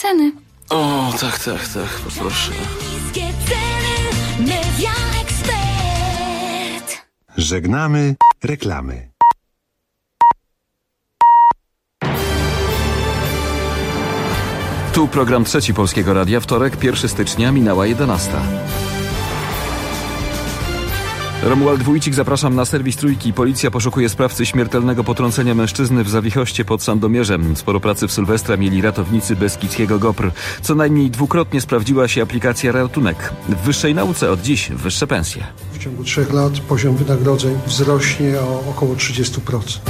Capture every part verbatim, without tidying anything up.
Ceny. O, tak, tak, tak, poproszę. Niskie ceny, Media Expert. Żegnamy reklamy. Tu program trzeci Polskiego Radia, wtorek, pierwszego stycznia, minęła jedenasta. Romuald Wójcik, zapraszam na serwis Trójki. Policja poszukuje sprawcy śmiertelnego potrącenia mężczyzny w Zawichoście pod Sandomierzem. Sporo pracy w Sylwestra mieli ratownicy Beskidzkiego GOPR. Co najmniej dwukrotnie sprawdziła się aplikacja Ratunek. W wyższej nauce od dziś wyższe pensje. W ciągu trzech lat poziom wynagrodzeń wzrośnie o około trzydzieści procent.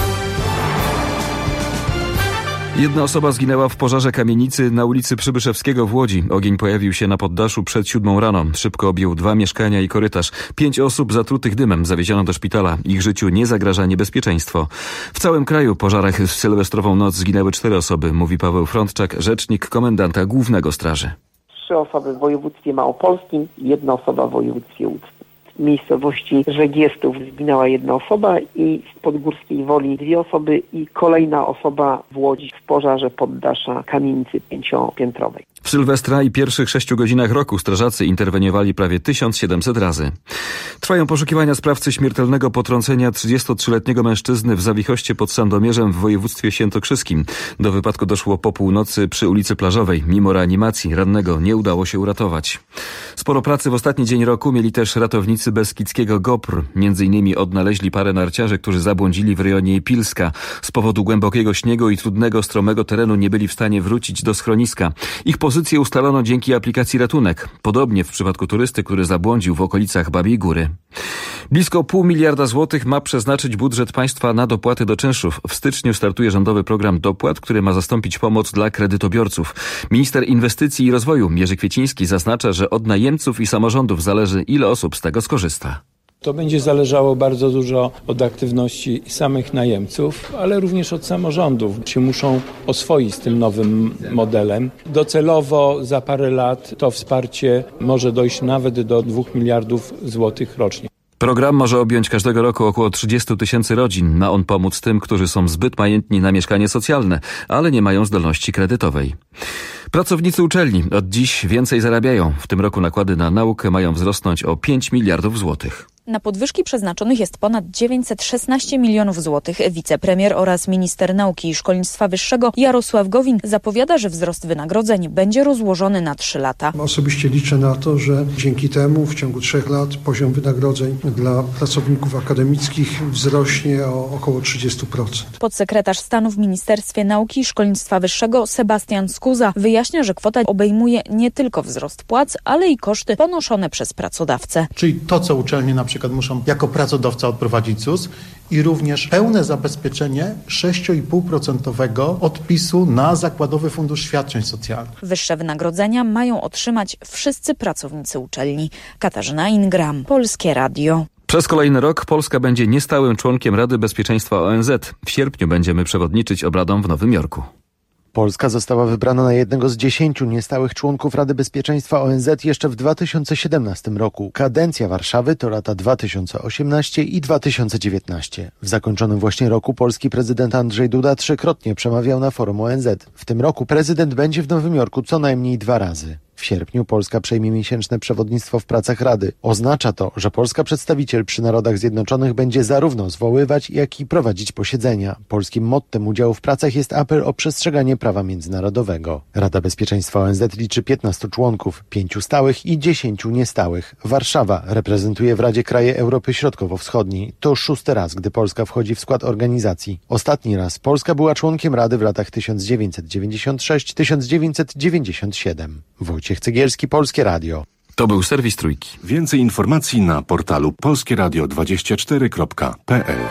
Jedna osoba zginęła w pożarze kamienicy na ulicy Przybyszewskiego w Łodzi. Ogień pojawił się na poddaszu przed siódmą rano. Szybko objął dwa mieszkania i korytarz. Pięć osób zatrutych dymem zawieziono do szpitala. Ich życiu nie zagraża niebezpieczeństwo. W całym kraju w pożarach w sylwestrową noc zginęły cztery osoby, mówi Paweł Frądczak, rzecznik komendanta głównego straży. Trzy osoby w województwie małopolskim i jedna osoba w województwie łódzkim. W miejscowości Żegiestów zginęła jedna osoba i w Podgórskiej Woli dwie osoby i kolejna osoba w Łodzi w pożarze poddasza kamienicy pięciopiętrowej. W Sylwestra i pierwszych sześciu godzinach roku strażacy interweniowali prawie tysiąc siedemset razy. Trwają poszukiwania sprawcy śmiertelnego potrącenia trzydziestotrzyletniego mężczyzny w Zawichoście pod Sandomierzem w województwie świętokrzyskim. Do wypadku doszło po północy przy ulicy Plażowej. Mimo reanimacji rannego nie udało się uratować. Sporo pracy w ostatni dzień roku mieli też ratownicy Beskidzkiego GOPR. Między innymi odnaleźli parę narciarzy, którzy zabłądzili w rejonie Pilska. Z powodu głębokiego śniegu i trudnego, stromego terenu nie byli w stanie wrócić do schroniska. Ich pozycję ustalono dzięki aplikacji Ratunek. Podobnie w przypadku turysty, który zabłądził w okolicach Babiej Góry. Blisko pół miliarda złotych ma przeznaczyć budżet państwa na dopłaty do czynszów. W styczniu startuje rządowy program dopłat, który ma zastąpić pomoc dla kredytobiorców. Minister Inwestycji i Rozwoju Jerzy Kwieciński zaznacza, że od najemców i samorządów zależy, ile osób z tego skorzysta. To będzie zależało bardzo dużo od aktywności samych najemców, ale również od samorządów. Się muszą oswoić z tym nowym modelem. Docelowo za parę lat to wsparcie może dojść nawet do dwóch miliardów złotych rocznie. Program może objąć każdego roku około trzydzieści tysięcy rodzin. Ma on pomóc tym, którzy są zbyt majętni na mieszkanie socjalne, ale nie mają zdolności kredytowej. Pracownicy uczelni od dziś więcej zarabiają. W tym roku nakłady na naukę mają wzrosnąć o pięć miliardów złotych. Na podwyżki przeznaczonych jest ponad dziewięćset szesnaście milionów złotych. Wicepremier oraz minister nauki i szkolnictwa wyższego Jarosław Gowin zapowiada, że wzrost wynagrodzeń będzie rozłożony na trzy lata. Osobiście liczę na to, że dzięki temu w ciągu trzech lat poziom wynagrodzeń dla pracowników akademickich wzrośnie o około trzydzieści procent. Podsekretarz stanu w Ministerstwie Nauki i Szkolnictwa Wyższego Sebastian Skuza wyjaśnia, że kwota obejmuje nie tylko wzrost płac, ale i koszty ponoszone przez pracodawcę. Czyli to, co uczelnie na przykład muszą jako pracodawca odprowadzić Z U S i również pełne zabezpieczenie sześć i pół procent odpisu na Zakładowy Fundusz Świadczeń Socjalnych. Wyższe wynagrodzenia mają otrzymać wszyscy pracownicy uczelni. Katarzyna Ingram, Polskie Radio. Przez kolejny rok Polska będzie niestałym członkiem Rady Bezpieczeństwa O N Z. W sierpniu będziemy przewodniczyć obradom w Nowym Jorku. Polska została wybrana na jednego z dziesięciu niestałych członków Rady Bezpieczeństwa O N Z jeszcze w dwa tysiące siedemnastym roku. Kadencja Warszawy to lata dwa tysiące osiemnasty i dwa tysiące dziewiętnasty. W zakończonym właśnie roku polski prezydent Andrzej Duda trzykrotnie przemawiał na forum O N Z. W tym roku prezydent będzie w Nowym Jorku co najmniej dwa razy. W sierpniu Polska przejmie miesięczne przewodnictwo w pracach Rady. Oznacza to, że polska przedstawiciel przy Narodach Zjednoczonych będzie zarówno zwoływać, jak i prowadzić posiedzenia. Polskim mottem udziału w pracach jest apel o przestrzeganie prawa międzynarodowego. Rada Bezpieczeństwa O N Z liczy piętnastu członków, pięciu stałych i dziesięciu niestałych. Warszawa reprezentuje w Radzie kraje Europy Środkowo-Wschodniej. To szósty raz, gdy Polska wchodzi w skład organizacji. Ostatni raz Polska była członkiem Rady w latach tysiąc dziewięćset dziewięćdziesiąt sześć do tysiąc dziewięćset dziewięćdziesiąt siedem. Wojciech Cegielski, Polskie Radio. To był serwis Trójki. Więcej informacji na portalu polskie radio dwadzieścia cztery kropka p l.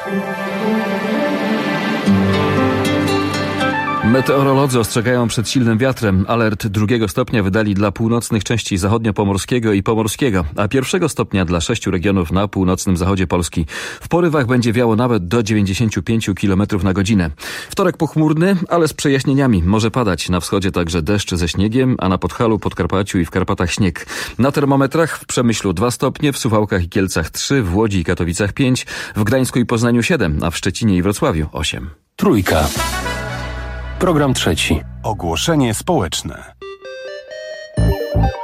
Meteorolodzy ostrzegają przed silnym wiatrem. Alert drugiego stopnia wydali dla północnych części zachodnio-pomorskiego i pomorskiego, a pierwszego stopnia dla sześciu regionów na północnym zachodzie Polski. W porywach będzie wiało nawet do dziewięćdziesiąt pięć kilometrów na godzinę. Wtorek pochmurny, ale z przejaśnieniami. Może padać na wschodzie także deszcz ze śniegiem, a na Podhalu, Podkarpaciu i w Karpatach śnieg. Na termometrach w Przemyślu dwa stopnie, w Suwałkach i Kielcach trzy, w Łodzi i Katowicach pięć, w Gdańsku i Poznaniu siedem, a w Szczecinie i Wrocławiu osiem. Trójka. Program trzeci. Ogłoszenie społeczne.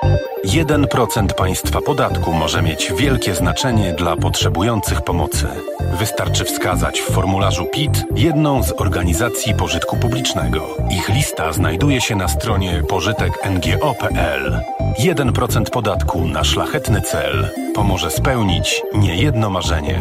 jeden procent państwa podatku może mieć wielkie znaczenie dla potrzebujących pomocy. Wystarczy wskazać w formularzu P I T jedną z organizacji pożytku publicznego. Ich lista znajduje się na stronie pożytek n g o kropka p l. jeden procent podatku na szlachetny cel pomoże spełnić niejedno marzenie.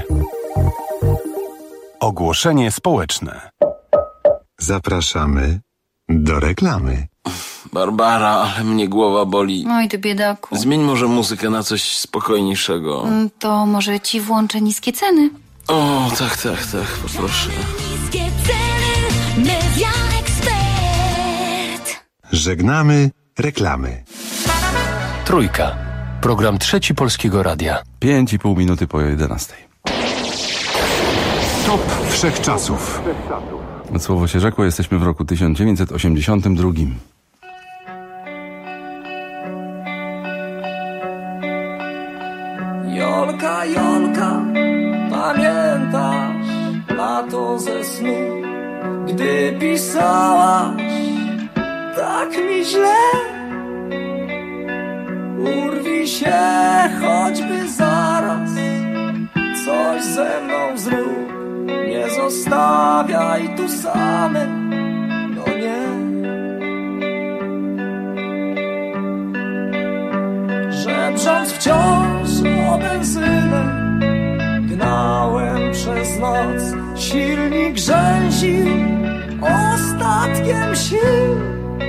Ogłoszenie społeczne. Zapraszamy do reklamy. Barbara, ale mnie głowa boli. Oj, ty biedaku. Zmień może muzykę na coś spokojniejszego. To może ci włączę niskie ceny. O, tak, tak, tak, poproszę. Niskie ceny, Media Expert. Żegnamy reklamy. Trójka. Program Trzeci Polskiego Radia. Pięć i pół minuty po jedenastej. Top wszechczasów. Słowo się rzekło, jesteśmy w roku tysiąc dziewięćset osiemdziesiątym drugim. Jolka, Jolka, pamiętasz lato ze snu, gdy pisałaś tak mi źle? Urwij się choćby zaraz, coś ze mną zrób, nie zostawiaj tu samym, no nie. Żebrząc wciąż o benzynę, gnałem przez noc, silnik rzęził ostatkiem sił.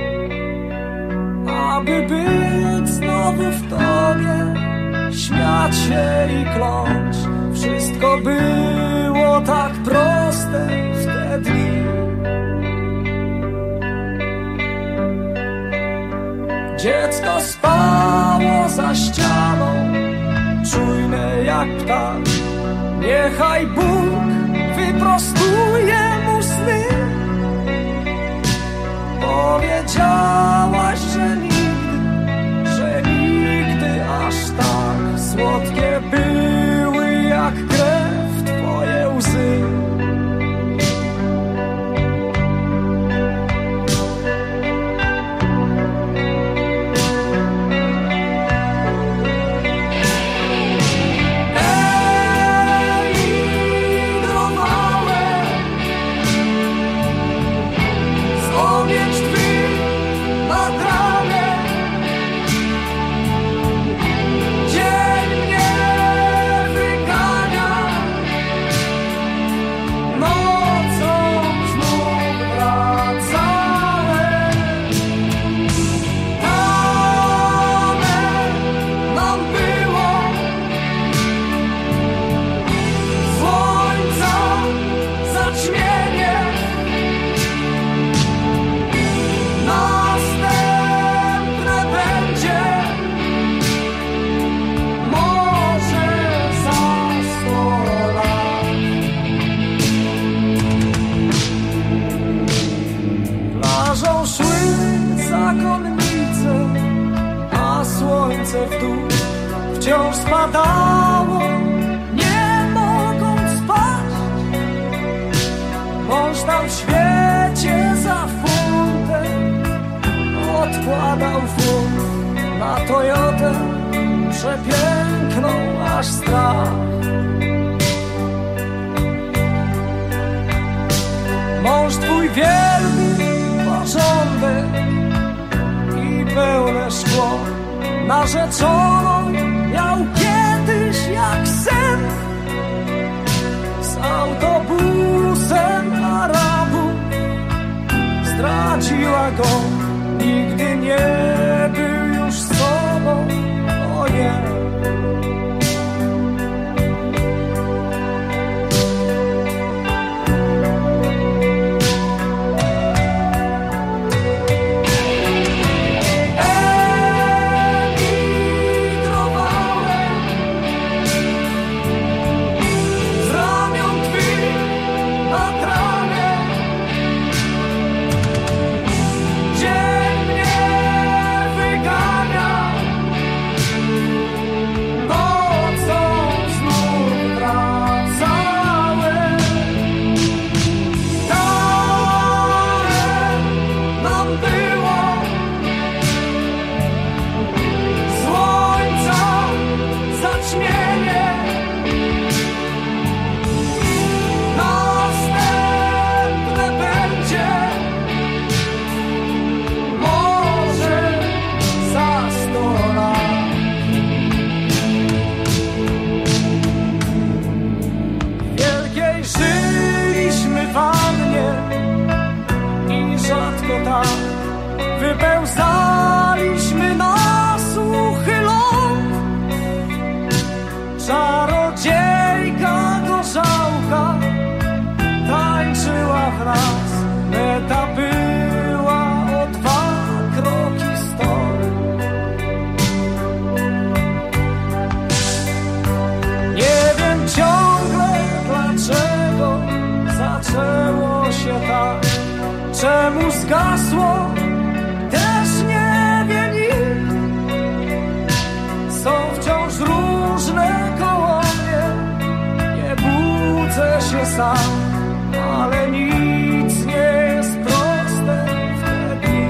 Aby być znowu w tobie, śmiać się i kląć, wszystko było tak proste w te dni. Dziecko spało za ścianą, czujne jak ptak. Niechaj Bóg wyprostuje mu sny. Powiedziałaś, że nigdy, że nigdy aż tak słodkie były jak krew twoje łzy. Wciąż spadało, nie mogąc spać. Mąż tam w świecie za funtem odkładał funt na Toyotę przepiękną aż strach. Mąż twój wielbi porządek i pełne szkło. Narzeczoną miał kiedyś jak sen, z autobusem Arabów zdradziła go, nigdy nie był już sobą, o nie. Dzień mnie czemu zgasło, też nie wie nikt. Są wciąż różne koło mnie, nie budzę się sam, ale nic nie jest proste w te dni.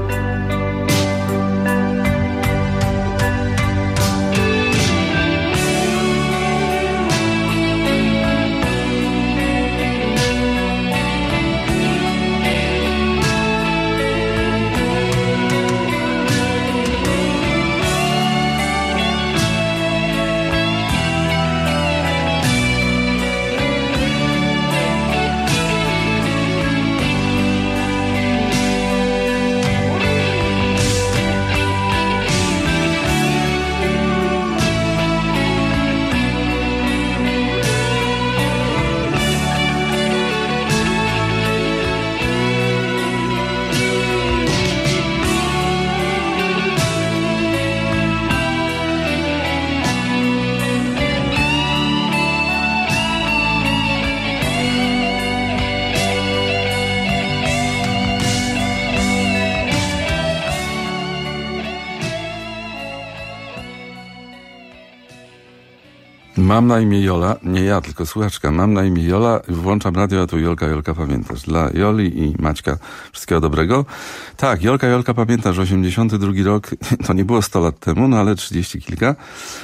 Mam na imię Jola, nie ja, tylko słuchaczka. Mam na imię Jola, włączam radio, a tu Jolka, Jolka, pamiętasz? Dla Joli i Maćka wszystkiego dobrego. Tak, Jolka, Jolka, pamiętasz, osiemdziesiąty drugi rok, to nie było sto lat temu, no ale trzydzieści kilka.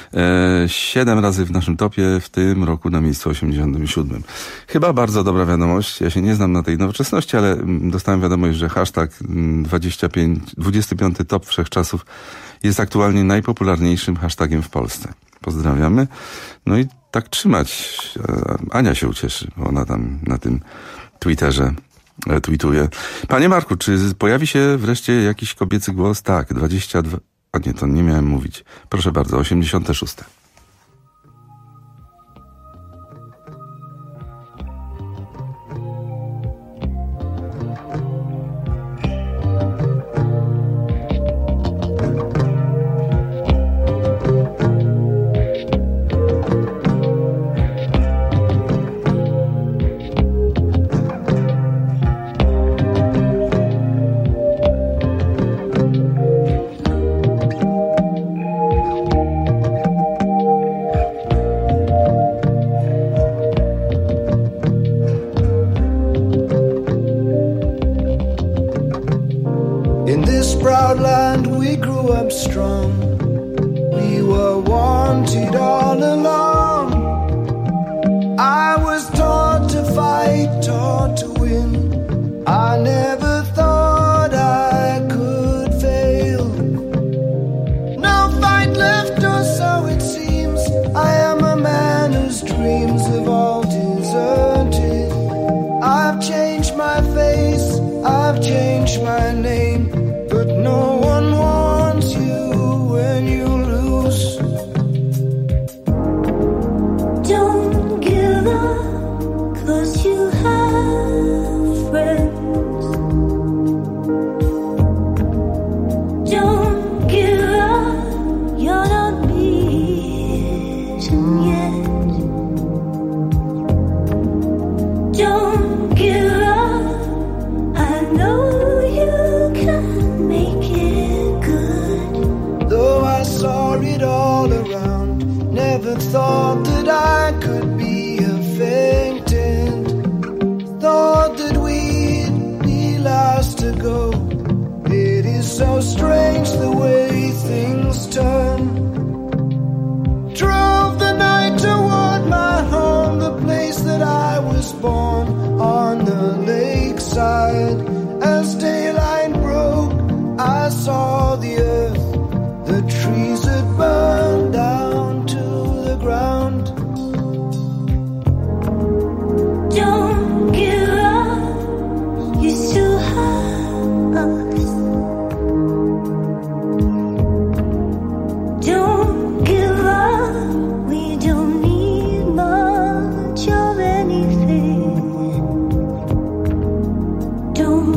E, siedem razy w naszym topie, w tym roku na miejscu osiemdziesiątym siódmym. Chyba bardzo dobra wiadomość, ja się nie znam na tej nowoczesności, ale dostałem wiadomość, że hashtag dwadzieścia pięć, dwudziesty piąty top wszechczasów jest aktualnie najpopularniejszym hashtagiem w Polsce. Pozdrawiamy. No i tak trzymać. Ania się ucieszy, bo ona tam na tym Twitterze tweetuje. Panie Marku, czy pojawi się wreszcie jakiś kobiecy głos? Tak, dwadzieścia dwa... A nie, to nie miałem mówić. Proszę bardzo, osiemdziesiąte szóste.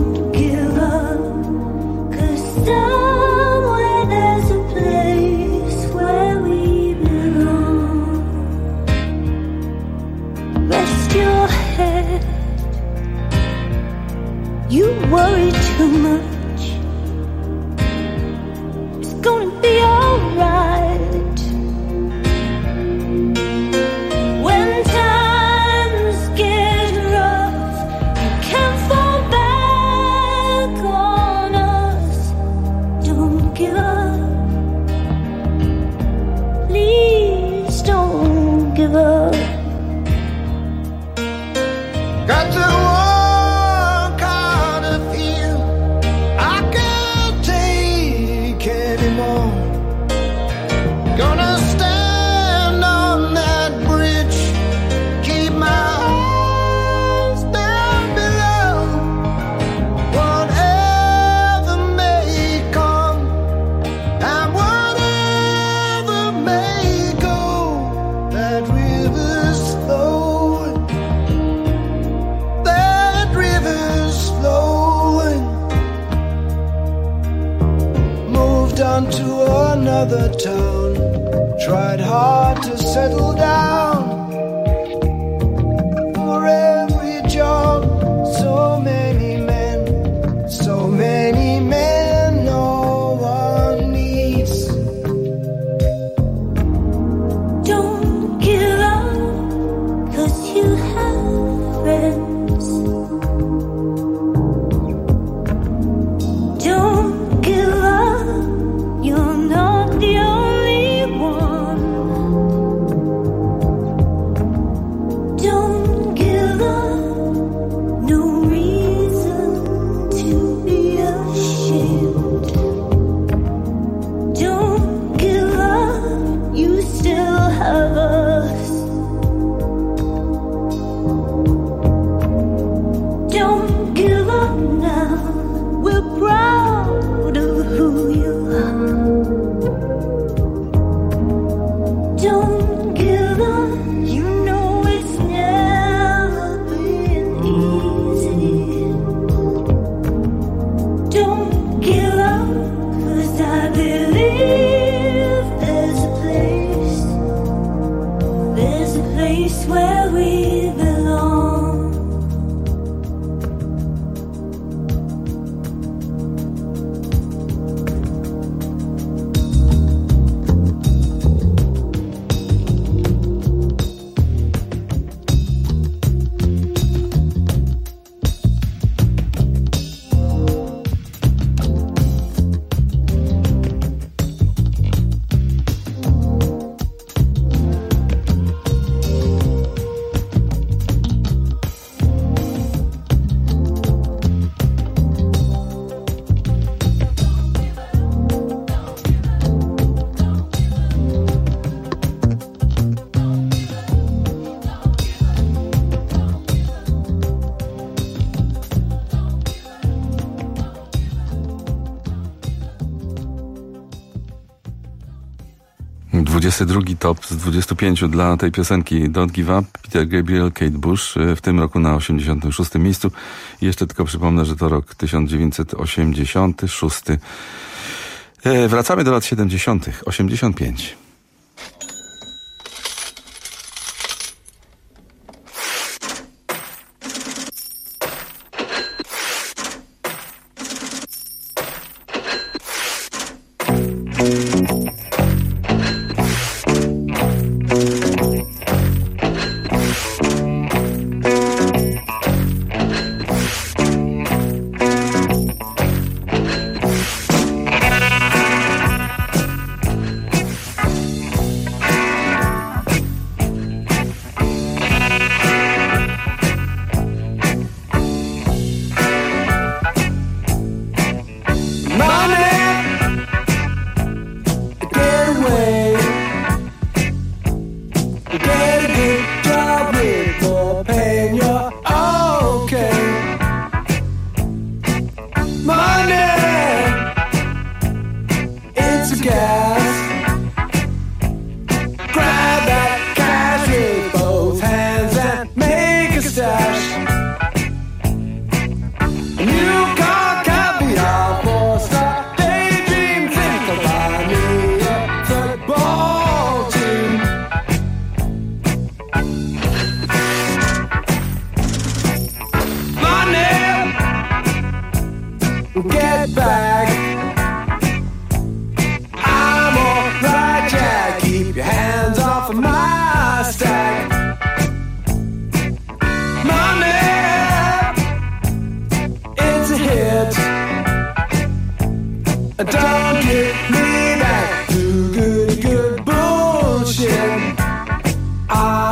Somewhere there's a place give up. Got to walk out of here. I can't take anymore. Gonna stand on that bridge, keep my eyes down below. Whatever may come and whatever may go, that river's flowing, that river's flowing. Moved on to another town, tried hard to settle down. For every job, so many men, so many men no one needs. Don't give up, 'cause you have friends. Don't give up, you're not the only one. Don't give up, no reason to be ashamed. Don't give up, you still have us. Don't give up now, we're proud of who you are. Don't give up, you know it's never been easy. Don't give up, 'cause I believe there's a place, there's a place where we belong. dwudziesty drugi top z dwudziestu pięciu dla tej piosenki Don't Give Up, Peter Gabriel, Kate Bush, w tym roku na osiemdziesiątym szóstym miejscu. I jeszcze tylko przypomnę, że to rok tysiąc dziewięćset osiemdziesiąty szósty. E, wracamy do lat siedemdziesiątych. osiemdziesiąt pięć. I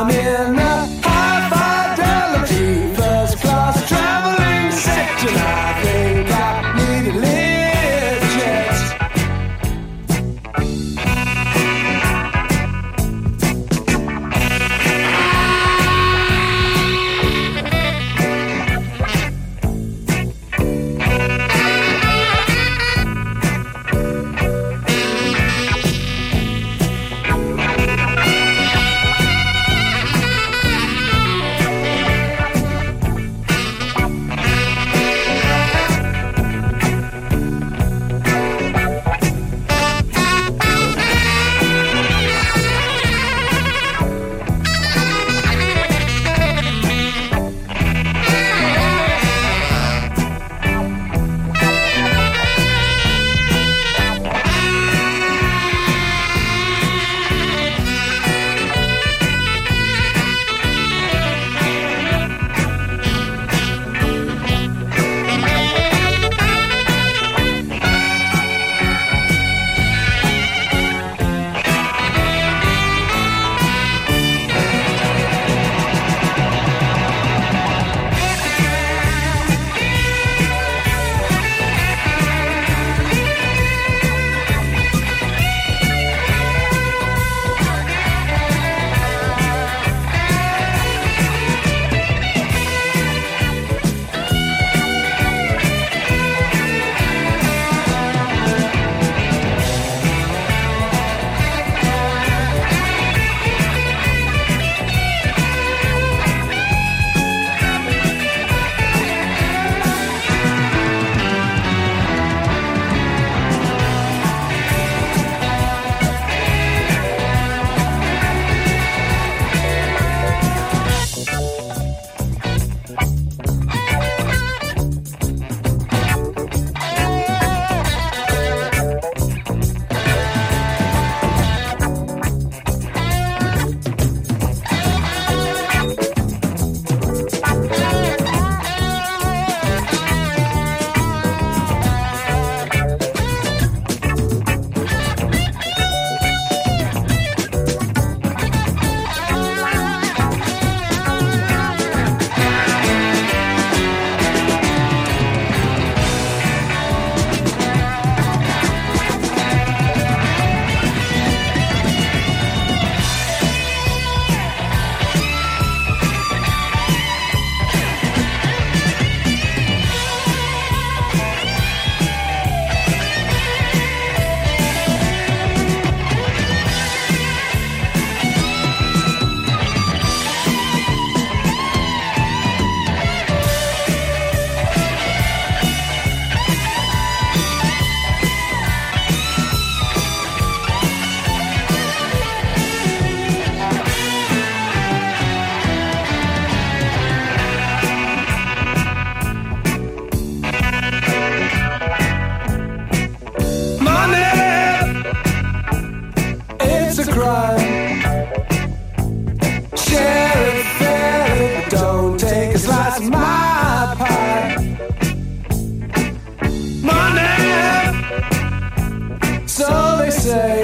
say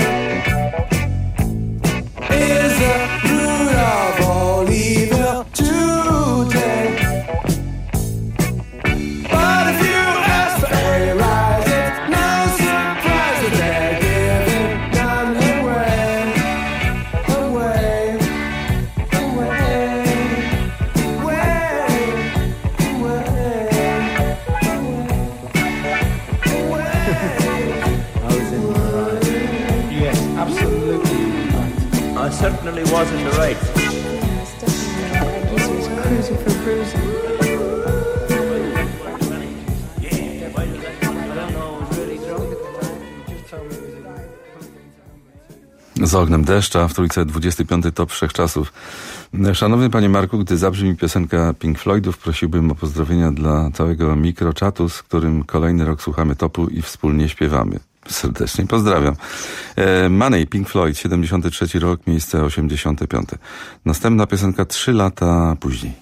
is the root of all evil today. But if you ask for a rise, it's no surprise that they're giving none away, away, away, I was in the right. Yes, absolutely right. I certainly was in the right. Yes, definitely. I guess he was cruising for bruising. Z ognem deszcza w trójce dwudziesty piąty top wszechczasów. Szanowny panie Marku, gdy zabrzmi piosenka Pink Floydów, prosiłbym o pozdrowienia dla całego mikroczatu, z którym kolejny rok słuchamy topu i wspólnie śpiewamy. Serdecznie pozdrawiam. E, Money, Pink Floyd, siedemdziesiąty trzeci rok, miejsce osiemdziesiąte piąte. Następna piosenka trzy lata później.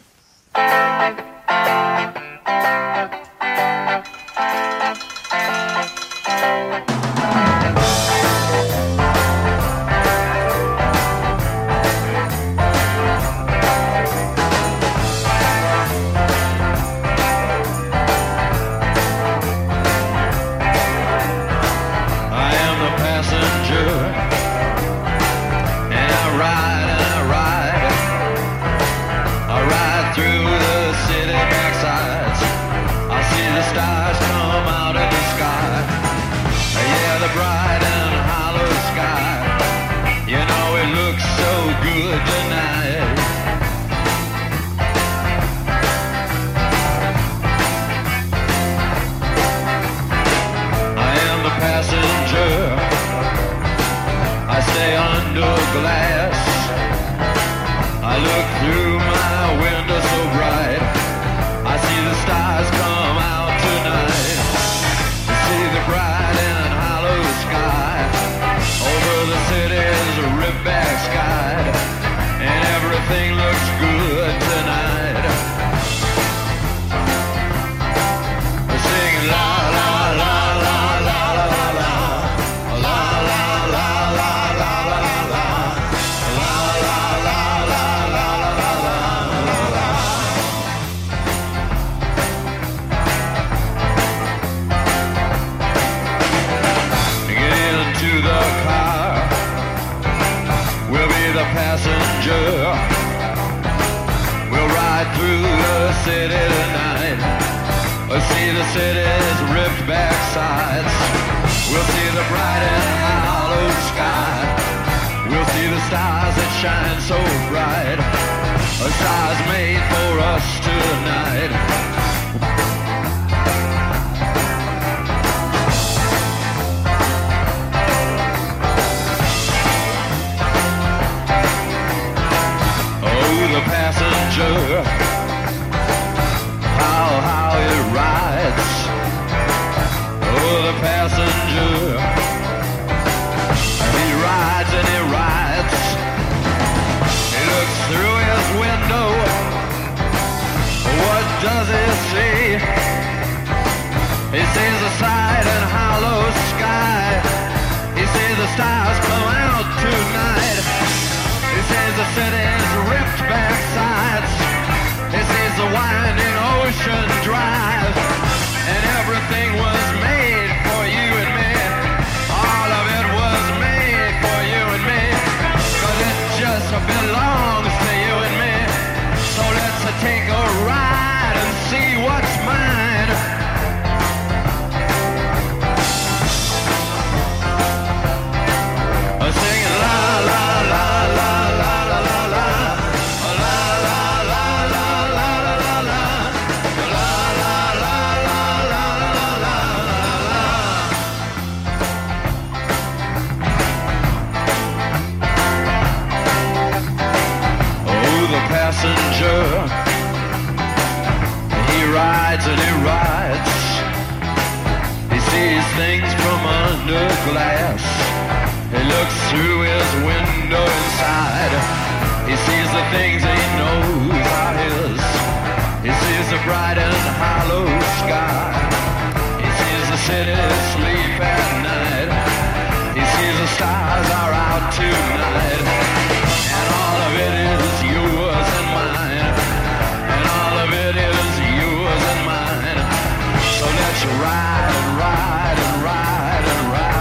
stars are out tonight, and all of it is yours and mine, and all of it is yours and mine. So let's ride and ride and ride and ride.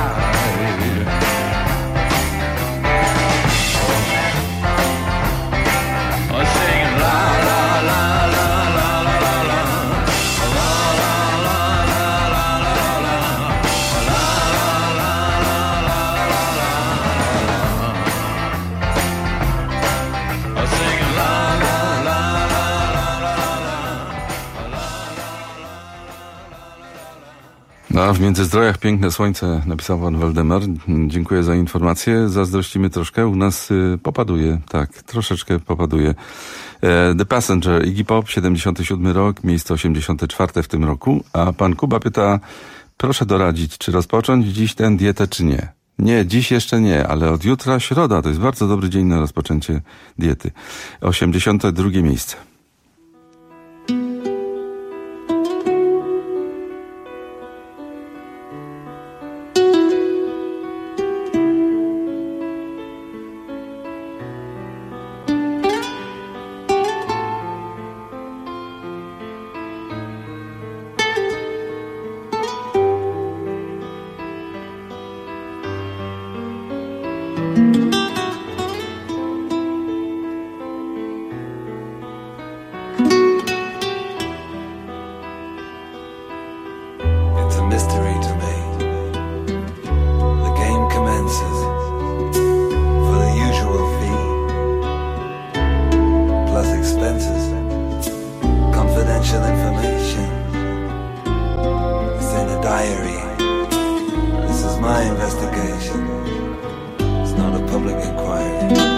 Oh, singing la la la la la la la la, la la la la la la la, la la la la la la. Oh, singing la la la la la la la. No, a w Międzyzdrojach piękne słońce, napisał pan Waldemar. Dziękuję za informację. Zazdrościmy troszkę. U nas y, popaduje, tak, troszeczkę popaduje. E, The Passenger, Iggy Pop, siedemdziesiąty siódmy rok, miejsce osiemdziesiąte czwarte w tym roku. A pan Kuba pyta, proszę doradzić, czy rozpocząć dziś tę dietę, czy nie? Nie, dziś jeszcze nie, ale od jutra środa, to jest bardzo dobry dzień na rozpoczęcie diety. osiemdziesiąte drugie miejsce. It's a mystery to me. The game commences for the usual fee, plus expenses, confidential information. It's in a diary. This is my investigation. It's not a public inquiry.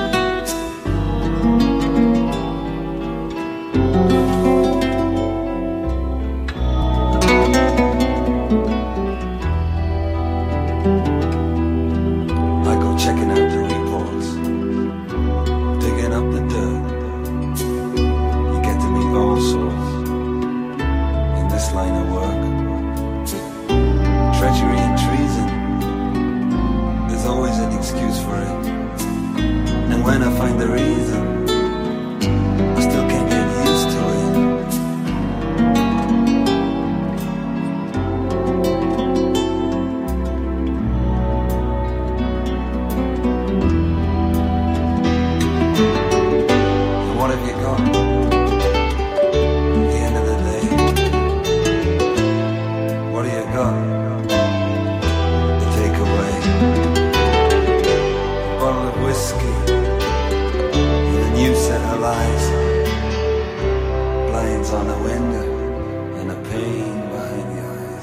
I go checking out the reports, digging up the dirt. You get to meet all sorts in this line of work. Treachery and treason, there's always an excuse for it. And when I find the reason, I still can't get used to it. And what have you got? At the end of the day, what do you got? The takeaway. A bottle of whiskey with a new set of lies. Blinds on the window and a pain behind the eyes.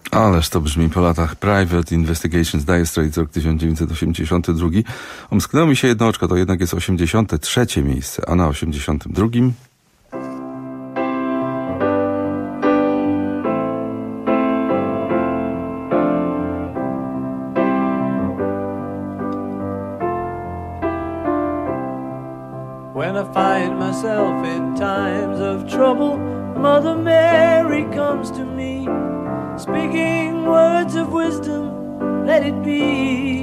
Ależ to brzmi po latach. Private Investigations, Dire Straits, rok tysiąc dziewięćset osiemdziesiąty drugi. Omsknęło mi się jedno oczko, to jednak jest osiemdziesiąte trzecie miejsce, a na osiemdziesiątym drugim... When I find myself in times of trouble, Mother Mary comes to me, speaking words of wisdom, let it be.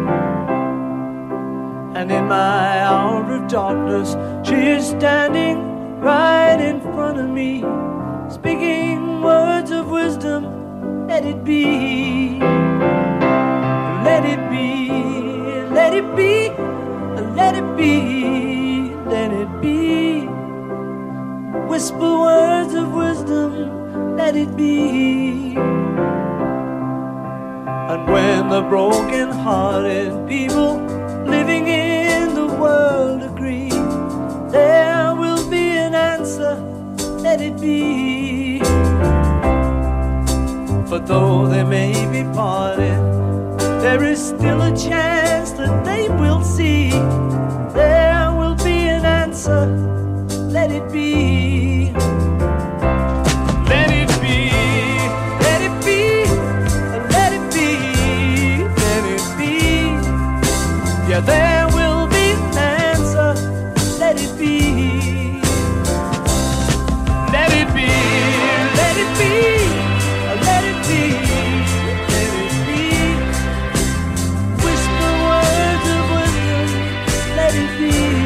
And in my hour of darkness, she is standing right in front of me, speaking words of wisdom, let it be. Let it be, let it be, let it be, let it be. Whisper words of wisdom, let it be. And when the broken-hearted people living in the world agree, there will be an answer, let it be. For though they may be parted, there is still a chance that they will see. There will be an answer, let it be. Let it be, let it be, let it be, let it be. Yeah, there will be an answer, let it be. Let it be, let it be, let it be, let it be. Whisper words of wisdom, let it be.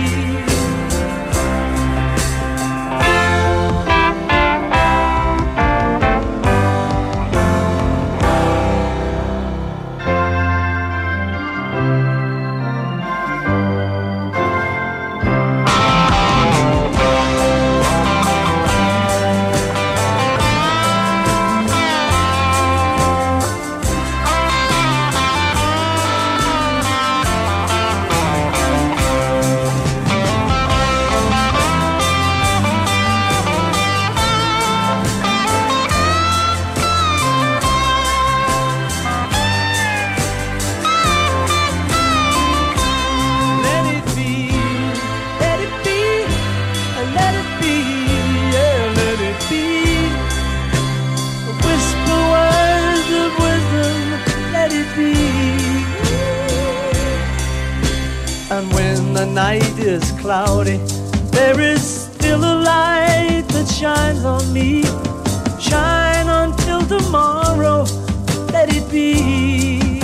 Night is cloudy, there is still a light that shines on me. Shine until tomorrow, let it be.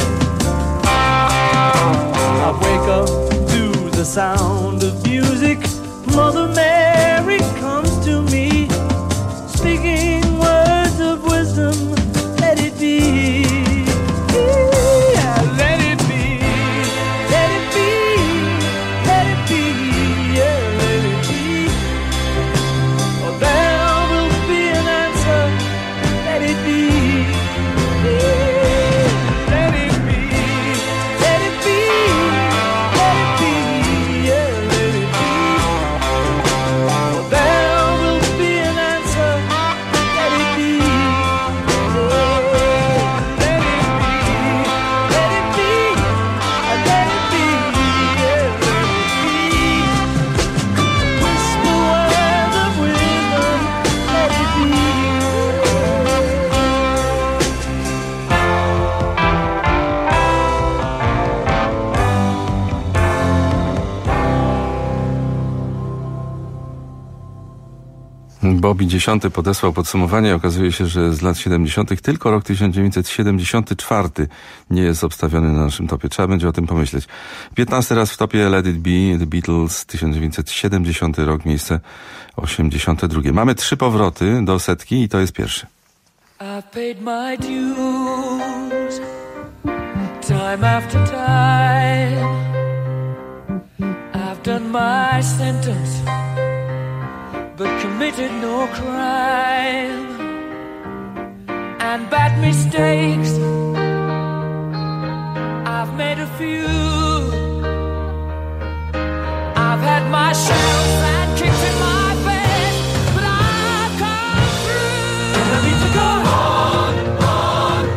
I wake up to the sound of music. Mother Mary comes to me, speaking words of wisdom, let it be. Bobby dziesiąty podesłał podsumowanie. Okazuje się, że z lat siedemdziesiątych tylko rok tysiąc dziewięćset siedemdziesiąty czwarty nie jest obstawiony na naszym topie. Trzeba będzie o tym pomyśleć. piętnasty raz w topie Let It Be, The Beatles, tysiąc dziewięćset siedemdziesiąty rok, miejsce osiemdziesiąte drugie. Mamy trzy powroty do setki i to jest pierwszy. I've paid my dues, time after time. I've done my sentence, but committed no crime. And bad mistakes, I've made a few. I've had my shells and kicks in my bed, but I've come through. And I need to go on, on,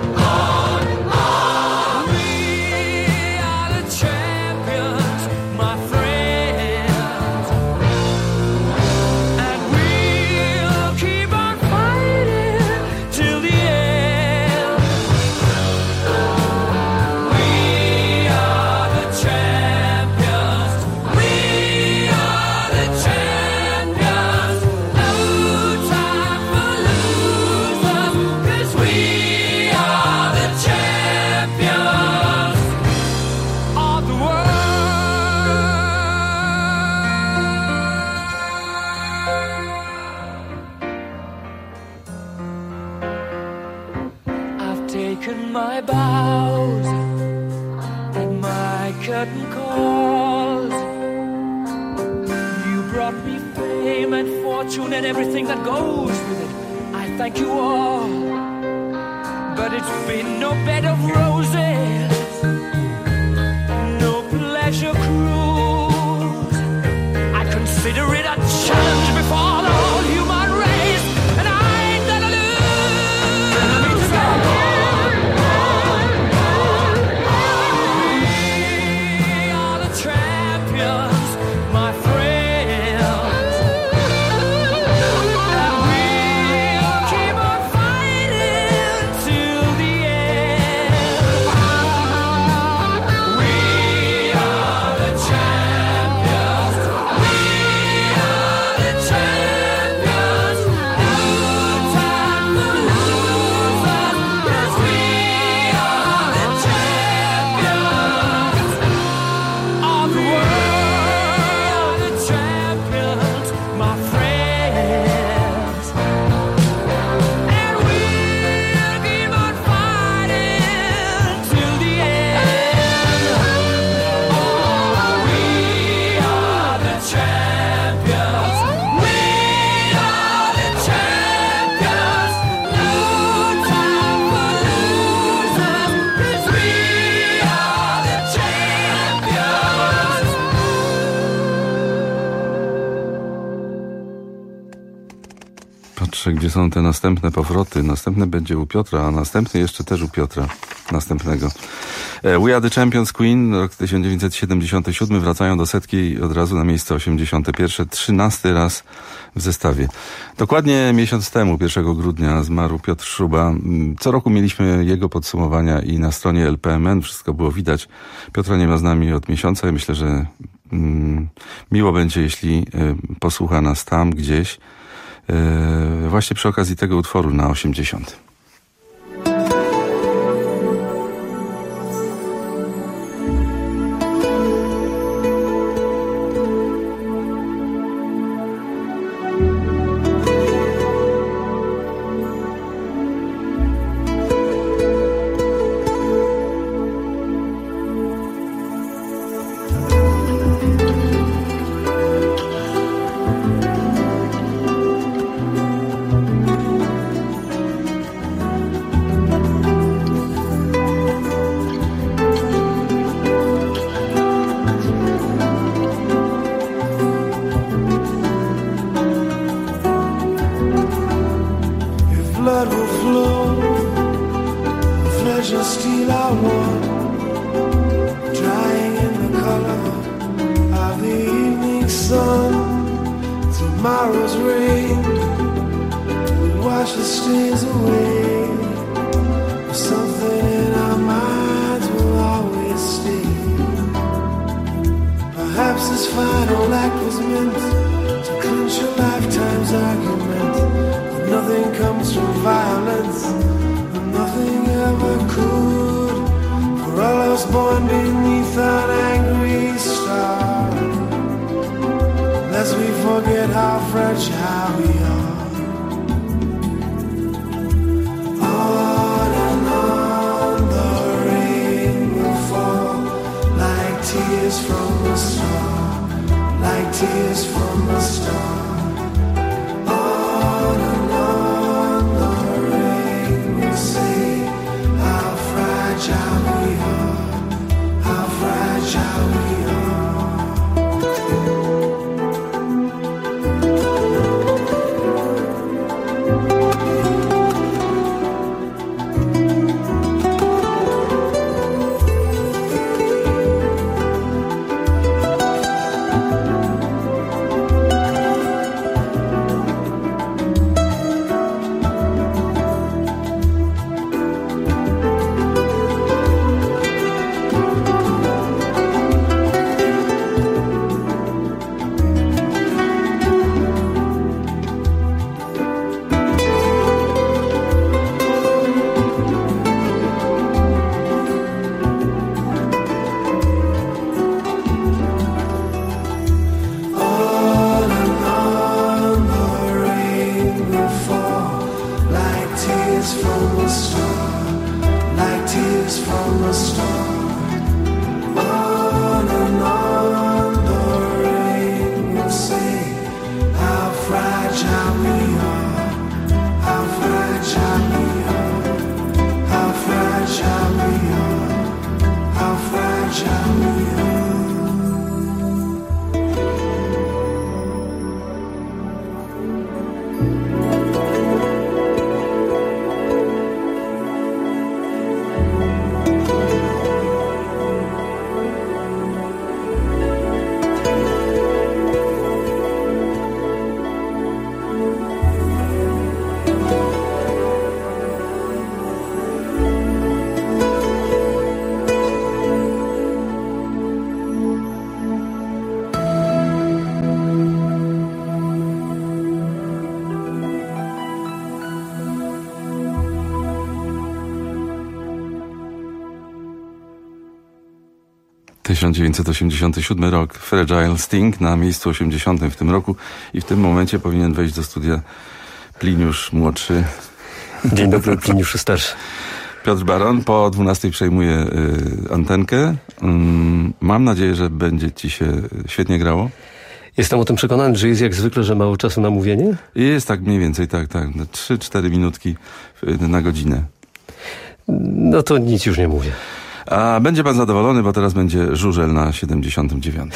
taken my bows and my curtain calls. You brought me fame and fortune and everything that goes with it. I thank you all, but it's been no bed of roses, no pleasure cruise. I consider it a challenge before the whole human race, and I ain't gonna lose. Let me tell you. We are the champions, my friends, and we'll keep on fighting till the end. We are the champions. We are the champions. No time for losers, 'cause we are the champions of the world. The champions, my friends, and we'll keep on fighting till the end. Oh, we are the champions. We are the champions. No time for losers, 'cause we are the champions. Patrzę, gdzie są te następne powroty. Następne będzie u Piotra, a następny jeszcze też u Piotra. Następnego. E, We Are the Champions Queen, rok tysiąc dziewięćset siedemdziesiąty siódmy. Wracają do setki od razu na miejsce osiemdziesiąte pierwsze. Trzynasty raz w zestawie. Dokładnie miesiąc temu, pierwszego grudnia, zmarł Piotr Szruba. Co roku mieliśmy jego podsumowania i na stronie L P M N wszystko było widać. Piotra nie ma z nami od miesiąca i myślę, że mm, miło będzie, jeśli y, posłucha nas tam gdzieś. Yy, właśnie przy okazji tego utworu na osiemdziesiąt. Blood will flow, flesh and steel are one, drying in the color of the evening sun. Tomorrow's rain will wash the stains away, but something in our minds will always stay. Perhaps this final act was meant to clinch a lifetime's argument. Nothing comes from violence, and nothing ever could. For all of us born beneath an angry star, lest we forget how fragile we are. On and on the rain will fall, like tears from a star, like tears from a star. tysiąc dziewięćset osiemdziesiąty siódmy rok. Fragile Sting na miejscu osiemdziesiątym w tym roku i w tym momencie powinien wejść do studia Pliniusz młodszy. Dzień dobry, Pliniusz starszy. Piotr Baron po dwunastej przejmuje y, antenkę. Mm, mam nadzieję, że będzie ci się świetnie grało. Jestem o tym przekonany, że jest jak zwykle, że mało czasu na mówienie? Jest tak mniej więcej, tak, tak. trzy cztery minutki na godzinę. No to nic już nie mówię. A będzie pan zadowolony, bo teraz będzie żużel na siedemdziesiątym dziewiątym.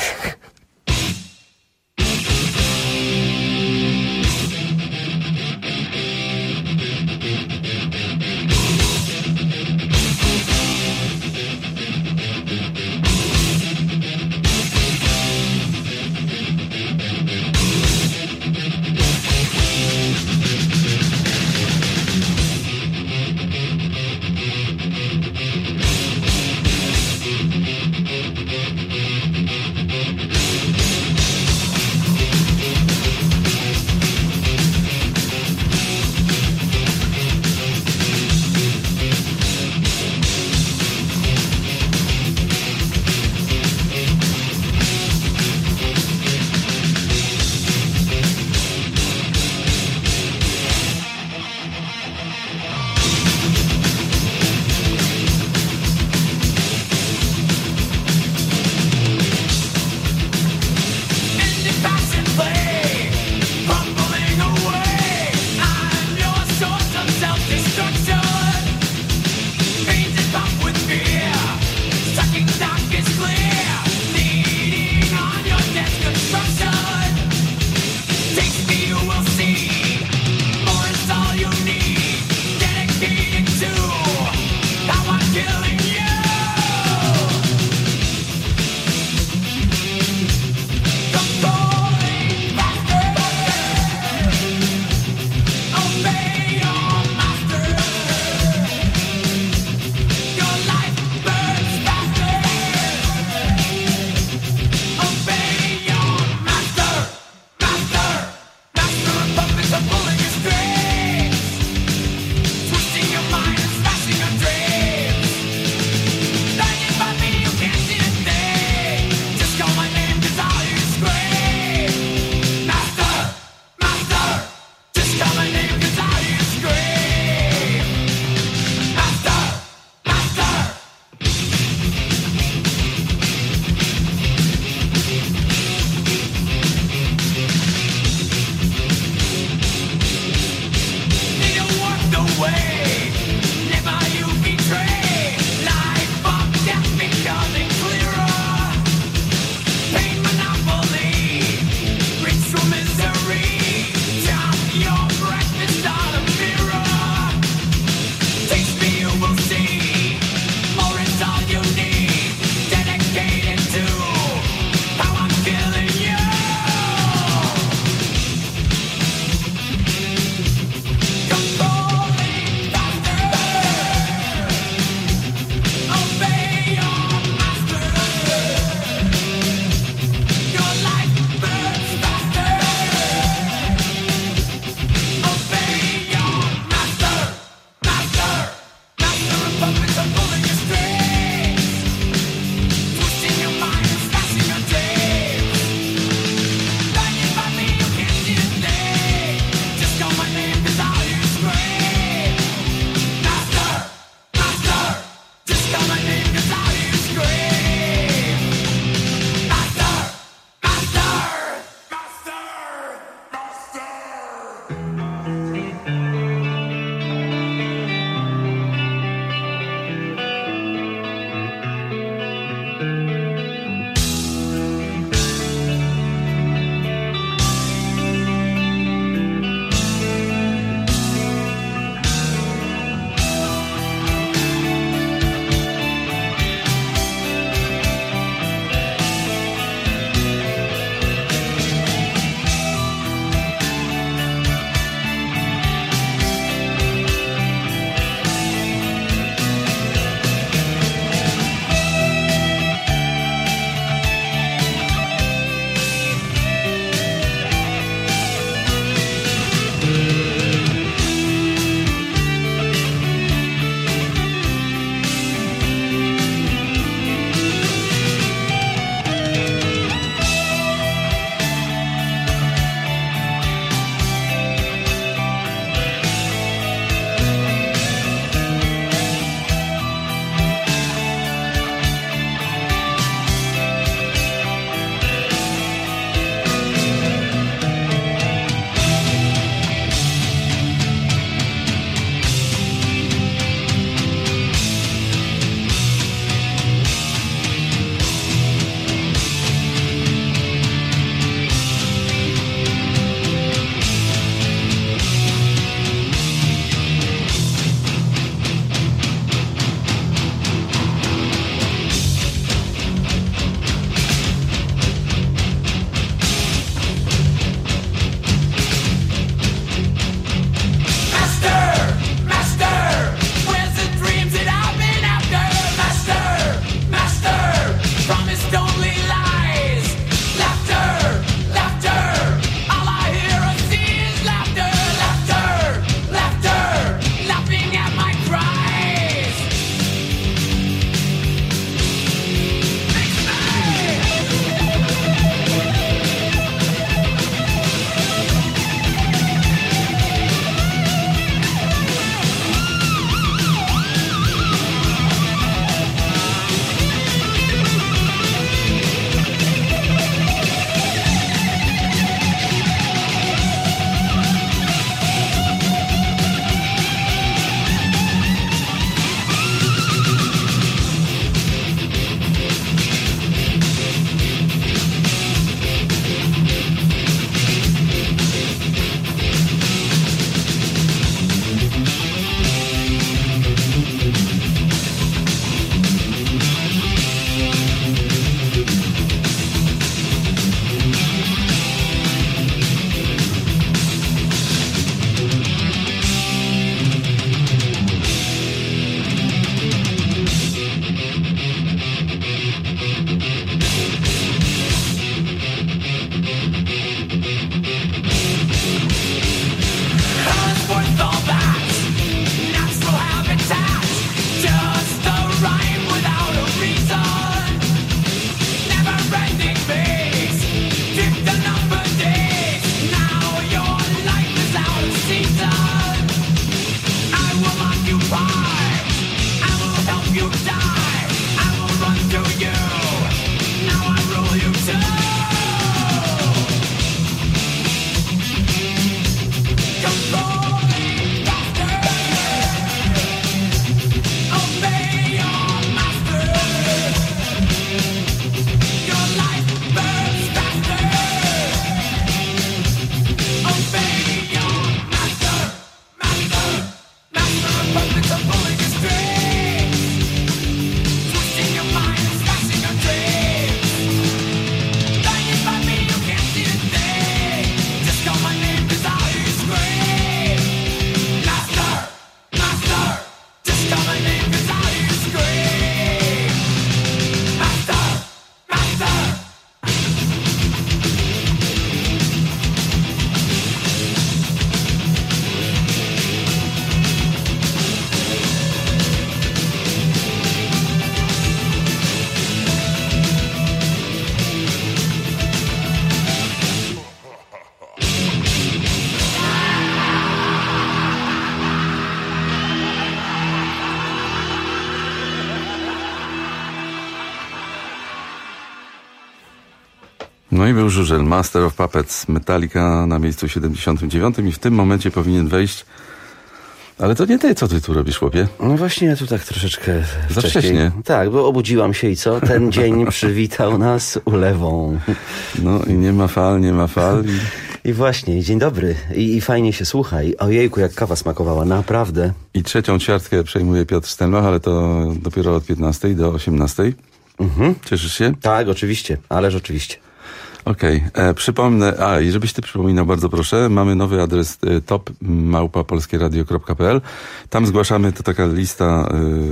No i był żużel Master of Puppets, Metallica na miejscu siedemdziesiątym dziewiątym i w tym momencie powinien wejść. Ale to nie ty, co ty tu robisz, chłopie? No właśnie, ja tu tak troszeczkę Za wcześniej. wcześnie. Tak, bo obudziłam się i co? Ten dzień przywitał nas ulewą. No i nie ma fal, nie ma fal. I, I właśnie, dzień dobry. I, I fajnie się słucha. I ojejku, jak kawa smakowała, naprawdę. I trzecią ćwiartkę przejmuje Piotr Stelmach, ale to dopiero od piętnastej do osiemnastej. Mhm. Cieszysz się? Tak, oczywiście, ależ oczywiście. Okej, okay. Przypomnę, a i żebyś ty przypominał, bardzo proszę, mamy nowy adres e, top małpa polskieradio kropka p l. Tam zgłaszamy, to taka lista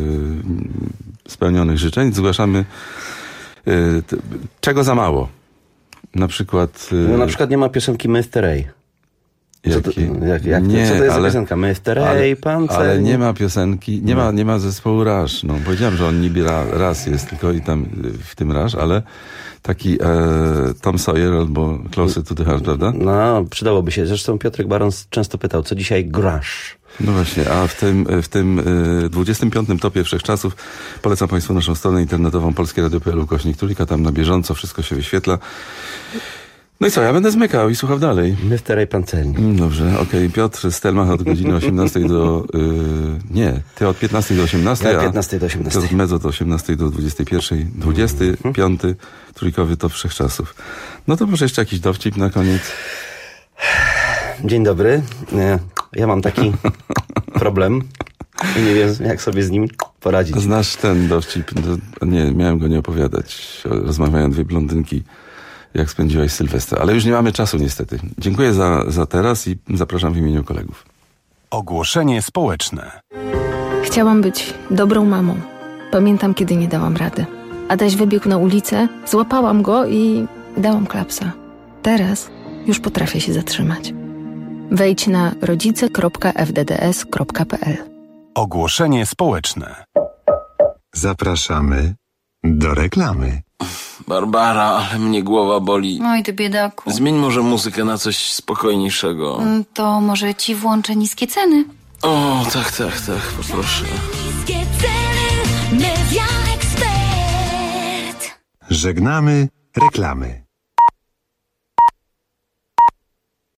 e, spełnionych życzeń, zgłaszamy e, t, czego za mało. Na przykład... E, no na przykład nie ma piosenki mister A. Co to, jak, jak nie, to, co to jest ale, za piosenka? mister A, ale, pancerz. ale nie ma piosenki, nie, no. ma, nie ma zespołu Rush. No, powiedziałem, że on niby raz jest tylko i tam w tym Rush, ale taki e, Tom Sawyer albo Closer to the Heart, prawda? No, przydałoby się. Zresztą Piotrek Baron często pytał, co dzisiaj grasz? No właśnie, a w tym, w tym y, dwudziestym piątym topie wszechczasów polecam Państwu naszą stronę internetową polskieradio kropka p l ukośnik Trójka, tam na bieżąco wszystko się wyświetla. No i co, ja będę zmykał i słuchał dalej. mister A pancerni. Dobrze, okej. Okay. Piotr Stelmach od godziny osiemnastej do... Yy, nie, ty od piętnastej do osiemnastej, ja od piętnastej do osiemnastej. Piotr Mezzo od osiemnastej do dwudziestej pierwszej. dwudziesty piąty trójkowy top wszechczasów. No to może jeszcze jakiś dowcip na koniec. Dzień dobry. Ja mam taki problem i nie wiem, jak sobie z nim poradzić. Znasz ten dowcip? Nie, miałem go nie opowiadać. Rozmawiają dwie blondynki, jak spędziłaś Sylwestra. Ale już nie mamy czasu niestety. Dziękuję za, za teraz i zapraszam w imieniu kolegów. Ogłoszenie społeczne. Chciałam być dobrą mamą. Pamiętam, kiedy nie dałam rady. Adaś wybiegł na ulicę, złapałam go i dałam klapsa. Teraz już potrafię się zatrzymać. Wejdź na rodzice kropka f d d s kropka p l. Ogłoszenie społeczne. Zapraszamy do reklamy. Barbara, ale mnie głowa boli. Oj, ty biedaku. Zmień może muzykę na coś spokojniejszego. To może ci włączę niskie ceny. O, tak, tak, tak, poproszę. Niskie ceny, Media Expert. Żegnamy reklamy.